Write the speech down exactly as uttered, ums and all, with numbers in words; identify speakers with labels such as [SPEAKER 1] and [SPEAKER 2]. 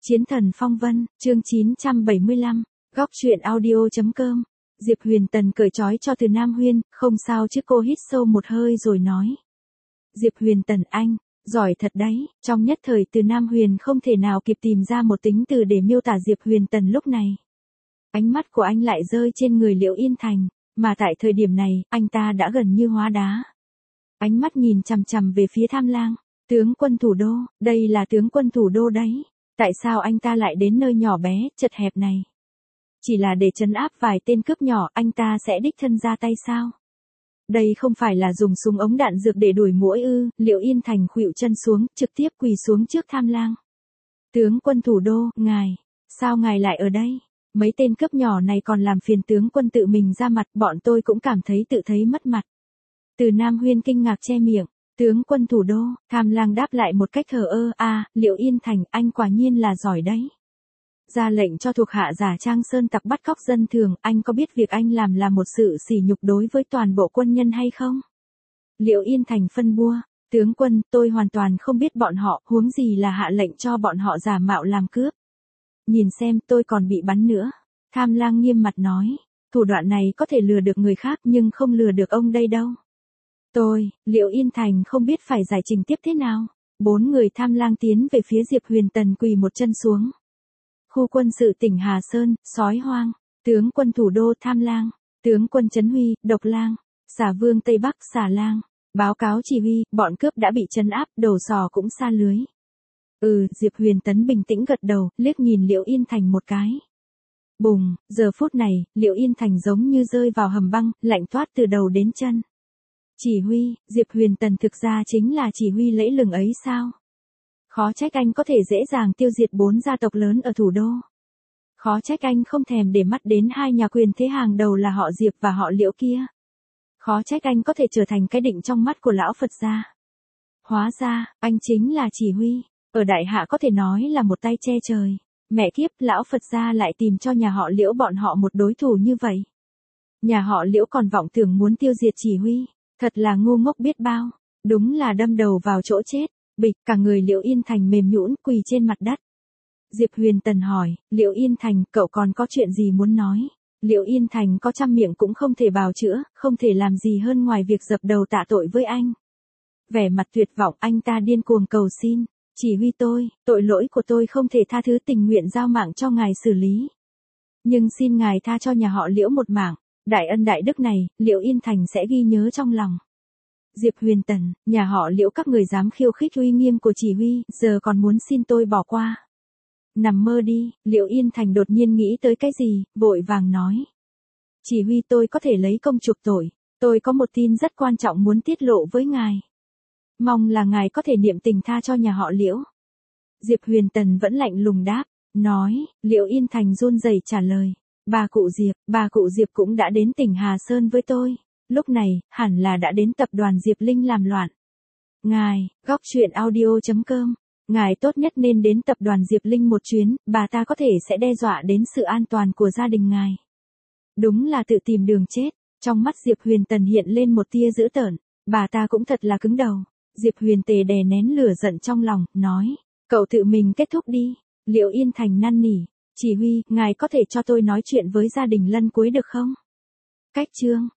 [SPEAKER 1] Chiến thần phong vân, chương chín trăm bảy mươi lăm, góc truyện audio.com. Diệp Huyền Tần cởi trói cho Từ Nam Huyên, không sao chứ, cô hít sâu một hơi rồi nói. Diệp Huyền Tần anh, giỏi thật đấy, trong nhất thời Từ Nam Huyền không thể nào kịp tìm ra một tính từ để miêu tả Diệp Huyền Tần lúc này. Ánh mắt của anh lại rơi trên người Liễu Yên Thành, mà tại thời điểm này, anh ta đã gần như hóa đá. Ánh mắt nhìn chằm chằm về phía Tham Lang, tướng quân thủ đô, đây là tướng quân thủ đô đấy. Tại sao anh ta lại đến nơi nhỏ bé, chật hẹp này? Chỉ là để trấn áp vài tên cướp nhỏ, anh ta sẽ đích thân ra tay sao? Đây không phải là dùng súng ống đạn dược để đuổi muỗi ư? Liễu Yên Thành khuỵu chân xuống, trực tiếp quỳ xuống trước Tham Lang. Tướng quân thủ đô, ngài, sao ngài lại ở đây? Mấy tên cướp nhỏ này còn làm phiền tướng quân tự mình ra mặt, bọn tôi cũng cảm thấy tự thấy mất mặt. Từ Nam Huyên kinh ngạc che miệng. Tướng quân thủ đô, Tham Lang đáp lại một cách thờ ơ, a, à, Liễu Yên Thành, anh quả nhiên là giỏi đấy. Ra lệnh cho thuộc hạ giả trang sơn tặc bắt cóc dân thường, anh có biết việc anh làm là một sự sỉ nhục đối với toàn bộ quân nhân hay không? Liễu Yên Thành phân bua, tướng quân, tôi hoàn toàn không biết bọn họ, huống gì là hạ lệnh cho bọn họ giả mạo làm cướp. Nhìn xem, tôi còn bị bắn nữa. Tham Lang nghiêm mặt nói, thủ đoạn này có thể lừa được người khác nhưng không lừa được ông đây đâu. Tôi, Liễu Yên Thành không biết phải giải trình tiếp thế nào. Bốn người Tham Lang tiến về phía Diệp Huyền Tần quỳ một chân xuống. Khu quân sự tỉnh Hà Sơn, sói hoang, tướng quân thủ đô Tham Lang, tướng quân Trấn Huy, Độc Lang, Xà Vương Tây Bắc Xà Lang, báo cáo chỉ huy, bọn cướp đã bị trấn áp, đầu sò cũng sa lưới. Ừ, Diệp Huyền Tấn bình tĩnh gật đầu, liếc nhìn Liễu Yên Thành một cái. Bùng, giờ phút này, Liễu Yên Thành giống như rơi vào hầm băng, lạnh toát từ đầu đến chân. Chỉ huy, Diệp Huyền Tần thực ra chính là chỉ huy lẫy lừng ấy sao? Khó trách anh có thể dễ dàng tiêu diệt bốn gia tộc lớn ở thủ đô. Khó trách anh không thèm để mắt đến hai nhà quyền thế hàng đầu là họ Diệp và họ Liễu kia. Khó trách anh có thể trở thành cái định trong mắt của lão Phật gia. Hóa ra, anh chính là chỉ huy, ở đại hạ có thể nói là một tay che trời. Mẹ kiếp, lão Phật gia lại tìm cho nhà họ Liễu bọn họ một đối thủ như vậy. Nhà họ Liễu còn vọng tưởng muốn tiêu diệt chỉ huy. Thật là ngu ngốc biết bao, đúng là đâm đầu vào chỗ chết, bịch, cả người Liễu Yên Thành mềm nhũn quỳ trên mặt đất. Diệp Huyền Tần hỏi, Liễu Yên Thành, cậu còn có chuyện gì muốn nói? Liễu Yên Thành có trăm miệng cũng không thể bào chữa, không thể làm gì hơn ngoài việc dập đầu tạ tội với anh. Vẻ mặt tuyệt vọng, anh ta điên cuồng cầu xin, chỉ huy tôi, tội lỗi của tôi không thể tha thứ, tình nguyện giao mạng cho ngài xử lý. Nhưng xin ngài tha cho nhà họ Liễu một mạng. Đại ân đại đức này, Liễu Yên Thành sẽ ghi nhớ trong lòng. Diệp Huyền Tần, nhà họ Liễu các người dám khiêu khích uy nghiêm của chỉ huy, giờ còn muốn xin tôi bỏ qua. Nằm mơ đi, Liễu Yên Thành đột nhiên nghĩ tới cái gì, vội vàng nói. Chỉ huy, tôi có thể lấy công chuộc tội, tôi có một tin rất quan trọng muốn tiết lộ với ngài. Mong là ngài có thể niệm tình tha cho nhà họ Liễu. Diệp Huyền Tần vẫn lạnh lùng đáp, nói, Liễu Yên Thành run rẩy trả lời. Bà cụ Diệp, bà cụ Diệp cũng đã đến tỉnh Hà Sơn với tôi. Lúc này, hẳn là đã đến tập đoàn Diệp Linh làm loạn. Ngài, góc truyện audio.com. Ngài tốt nhất nên đến tập đoàn Diệp Linh một chuyến, bà ta có thể sẽ đe dọa đến sự an toàn của gia đình ngài. Đúng là tự tìm đường chết. Trong mắt Diệp Huyền Tần hiện lên một tia dữ tợn. Bà ta cũng thật là cứng đầu. Diệp Huyền Tề đè nén lửa giận trong lòng, nói. Cậu tự mình kết thúc đi. Liễu Yên Thành năn nỉ. Chỉ huy, ngài có thể cho tôi nói chuyện với gia đình Lân Cuối được không? Cách chương.